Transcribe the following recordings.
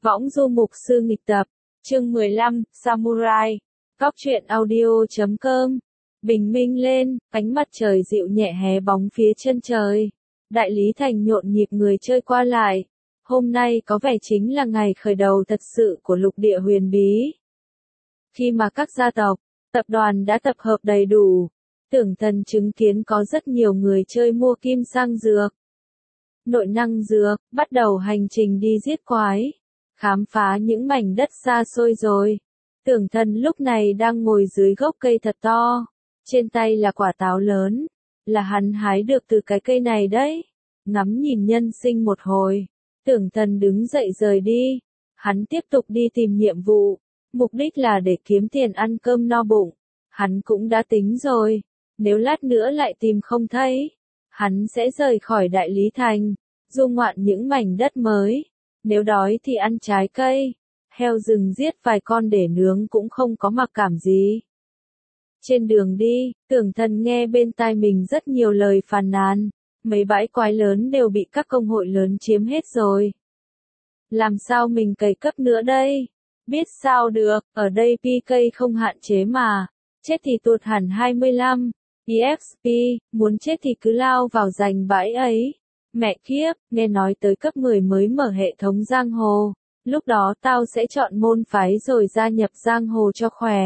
Võng du mục sư nghịch tập, chương 15, Samurai, Góc truyện audio.com. Bình minh lên, ánh mặt trời dịu nhẹ hé bóng phía chân trời. Đại lý thành nhộn nhịp người chơi qua lại. Hôm nay có vẻ chính là ngày khởi đầu thật sự của lục địa huyền bí. Khi mà các gia tộc, tập đoàn đã tập hợp đầy đủ, Tưởng Thần chứng kiến có rất nhiều người chơi mua kim sang dược, nội năng dược, bắt đầu hành trình đi giết quái, khám phá những mảnh đất xa xôi rồi. Tưởng Thần lúc này đang ngồi dưới gốc cây thật to, trên tay là quả táo lớn, là hắn hái được từ cái cây này đấy. Ngắm nhìn nhân sinh một hồi, Tưởng Thần đứng dậy rời đi, hắn tiếp tục đi tìm nhiệm vụ, mục đích là để kiếm tiền ăn cơm no bụng. Hắn cũng đã tính rồi, nếu lát nữa lại tìm không thấy, hắn sẽ rời khỏi Đại Lý Thành, du ngoạn những mảnh đất mới. Nếu đói thì ăn trái cây, heo rừng giết vài con để nướng cũng không có mặc cảm gì. Trên đường đi, Tưởng Thần nghe bên tai mình rất nhiều lời phàn nàn, mấy bãi quái lớn đều bị các công hội lớn chiếm hết rồi. Làm sao mình cày cấp nữa đây? Biết sao được, ở đây PK không hạn chế mà, chết thì tụt hẳn 25 EXP, muốn chết thì cứ lao vào giành bãi ấy. Mẹ kiếp, nghe nói tới cấp 10 mới mở hệ thống giang hồ, lúc đó tao sẽ chọn môn phái rồi gia nhập giang hồ cho khỏe.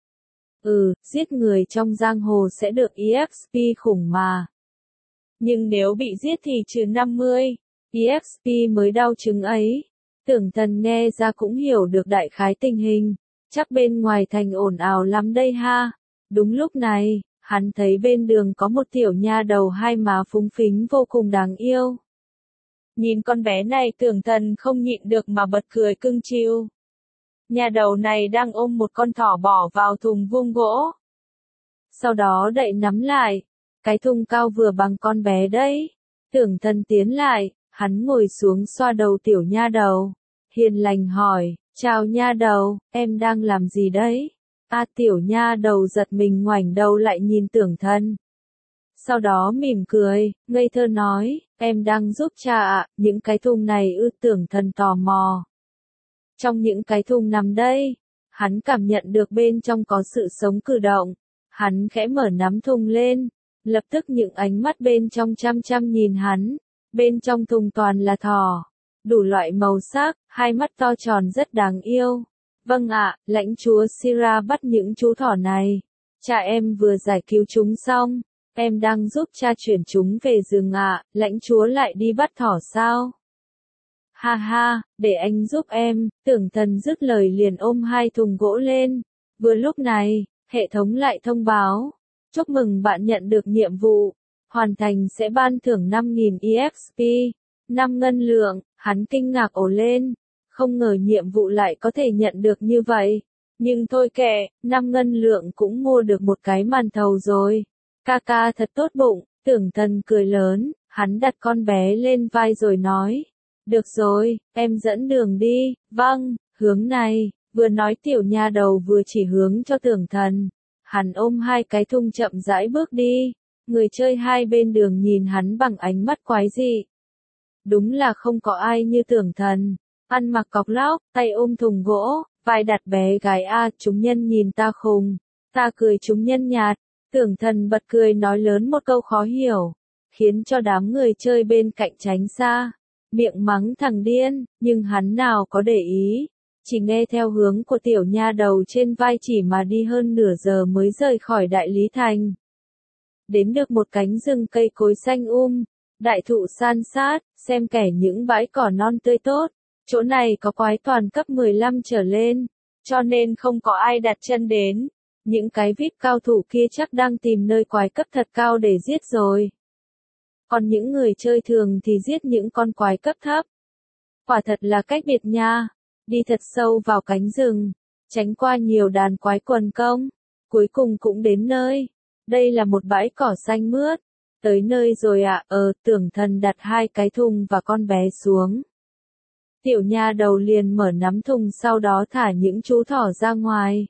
Giết người trong giang hồ sẽ được EXP khủng mà. Nhưng nếu bị giết thì trừ 50 EXP mới đau chứng ấy. Tưởng Thần nghe ra cũng hiểu được đại khái tình hình, chắc bên ngoài thành ồn ào lắm đây ha. Đúng lúc này, hắn thấy bên đường có một tiểu nha đầu hai má phúng phính vô cùng đáng yêu. Nhìn con bé này Tưởng Thần không nhịn được mà bật cười cưng chiêu. Nha đầu này đang ôm một con thỏ bỏ vào thùng vuông gỗ. Sau đó đậy nắm lại, cái thùng cao vừa bằng con bé đấy. Tưởng Thần tiến lại, hắn ngồi xuống xoa đầu tiểu nha đầu, hiền lành hỏi, chào nha đầu, em đang làm gì đấy? Tiểu nha đầu giật mình ngoảnh đầu lại nhìn Tưởng Thần. Sau đó mỉm cười, ngây thơ nói, em đang giúp cha ạ, những cái thùng này Tưởng Thần tò mò. Trong những cái thùng nằm đây, hắn cảm nhận được bên trong có sự sống cử động, hắn khẽ mở nắm thùng lên, lập tức những ánh mắt bên trong chăm chăm nhìn hắn, bên trong thùng toàn là thỏ, đủ loại màu sắc, hai mắt to tròn rất đáng yêu. Vâng ạ, lãnh chúa Sira bắt những chú thỏ này. Cha em vừa giải cứu chúng xong, em đang giúp cha chuyển chúng về rừng ạ, lãnh chúa lại đi bắt thỏ sao? Ha ha, để anh giúp em, Tưởng Thần dứt lời liền ôm hai thùng gỗ lên. Vừa lúc này, hệ thống lại thông báo, chúc mừng bạn nhận được nhiệm vụ, hoàn thành sẽ ban thưởng 5.000 EXP, 5 ngân lượng, hắn kinh ngạc ồ lên. Không ngờ nhiệm vụ lại có thể nhận được như vậy. Nhưng thôi kệ, 5 ngân lượng cũng mua được một cái màn thầu rồi. Ca thật tốt bụng, Tưởng Thần cười lớn, hắn đặt con bé lên vai rồi nói. Được rồi, em dẫn đường đi, vâng, hướng này, vừa nói tiểu nha đầu vừa chỉ hướng cho Tưởng Thần. Hắn ôm hai cái thùng chậm rãi bước đi, người chơi hai bên đường nhìn hắn bằng ánh mắt quái dị. Đúng là không có ai như Tưởng Thần. Ăn mặc cọc lóc, tay ôm thùng gỗ, vai đặt bé gái chúng nhân nhìn ta khùng, ta cười chúng nhân nhạt. Tưởng Thần bật cười nói lớn một câu khó hiểu, khiến cho đám người chơi bên cạnh tránh xa, miệng mắng thằng điên, nhưng hắn nào có để ý, chỉ nghe theo hướng của tiểu nha đầu trên vai chỉ mà đi hơn nửa giờ mới rời khỏi Đại Lý Thành. Đến được một cánh rừng cây cối xanh đại thụ san sát, xem kẻ những bãi cỏ non tươi tốt. Chỗ này có quái toàn cấp 15 trở lên, cho nên không có ai đặt chân đến. Những cái VIP cao thủ kia chắc đang tìm nơi quái cấp thật cao để giết rồi. Còn những người chơi thường thì giết những con quái cấp thấp. Quả thật là cách biệt nha. Đi thật sâu vào cánh rừng, tránh qua nhiều đàn quái quần công, cuối cùng cũng đến nơi. Đây là một bãi cỏ xanh mướt. Tới nơi rồi ạ, Tưởng Thần đặt hai cái thùng và con bé xuống. Tiểu nha đầu liền mở nắm thùng sau đó thả những chú thỏ ra ngoài.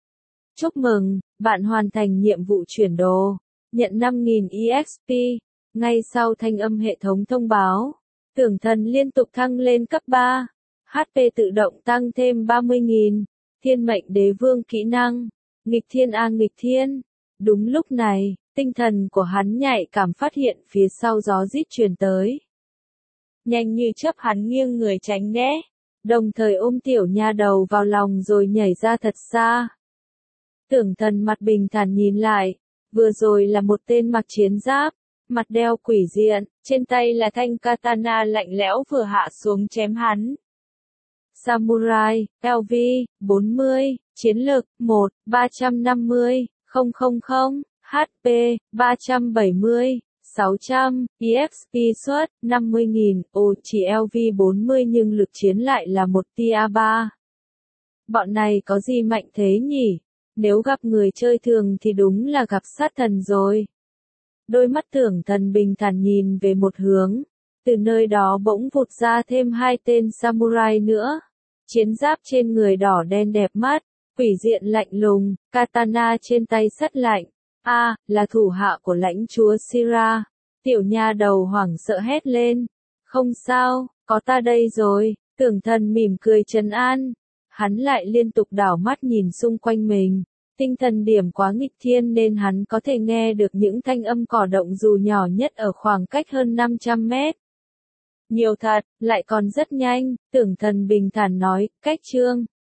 Chúc mừng, bạn hoàn thành nhiệm vụ chuyển đồ, nhận 5.000 EXP. Ngay sau thanh âm hệ thống thông báo, Tưởng Thần liên tục thăng lên cấp 3. HP tự động tăng thêm 30.000. Thiên mệnh đế vương kỹ năng. Nghịch thiên nghịch thiên. Đúng lúc này, tinh thần của hắn nhạy cảm phát hiện phía sau gió rít truyền tới. Nhanh như chớp hắn nghiêng người tránh né, đồng thời ôm tiểu nha đầu vào lòng rồi nhảy ra thật xa. Tưởng Thần mặt bình thản nhìn lại, vừa rồi là một tên mặc chiến giáp, mặt đeo quỷ diện, trên tay là thanh katana lạnh lẽo vừa hạ xuống chém hắn. Samurai, LV, 40, chiến lực, 1, 350, 000, HP, 370, 600, EXP suất, 50.000, chỉ LV 40 nhưng lực chiến lại là một tia 3. Bọn này có gì mạnh thế nhỉ? Nếu gặp người chơi thường thì đúng là gặp sát thần rồi. Đôi mắt Tưởng Thần bình thản nhìn về một hướng, từ nơi đó bỗng vụt ra thêm 2 tên samurai nữa. Chiến giáp trên người đỏ đen đẹp mắt, quỷ diện lạnh lùng, katana trên tay sắt lạnh. Là thủ hạ của lãnh chúa Sira. Tiểu nha đầu hoảng sợ hét lên. Không sao, có ta đây rồi. Tưởng Thần mỉm cười trấn an. Hắn lại liên tục đảo mắt nhìn xung quanh mình. Tinh thần điểm quá nghịch thiên nên hắn có thể nghe được những thanh âm cỏ động dù nhỏ nhất ở khoảng cách hơn 500 mét. Nhiều thật, lại còn rất nhanh, Tưởng Thần bình thản nói, cách chương.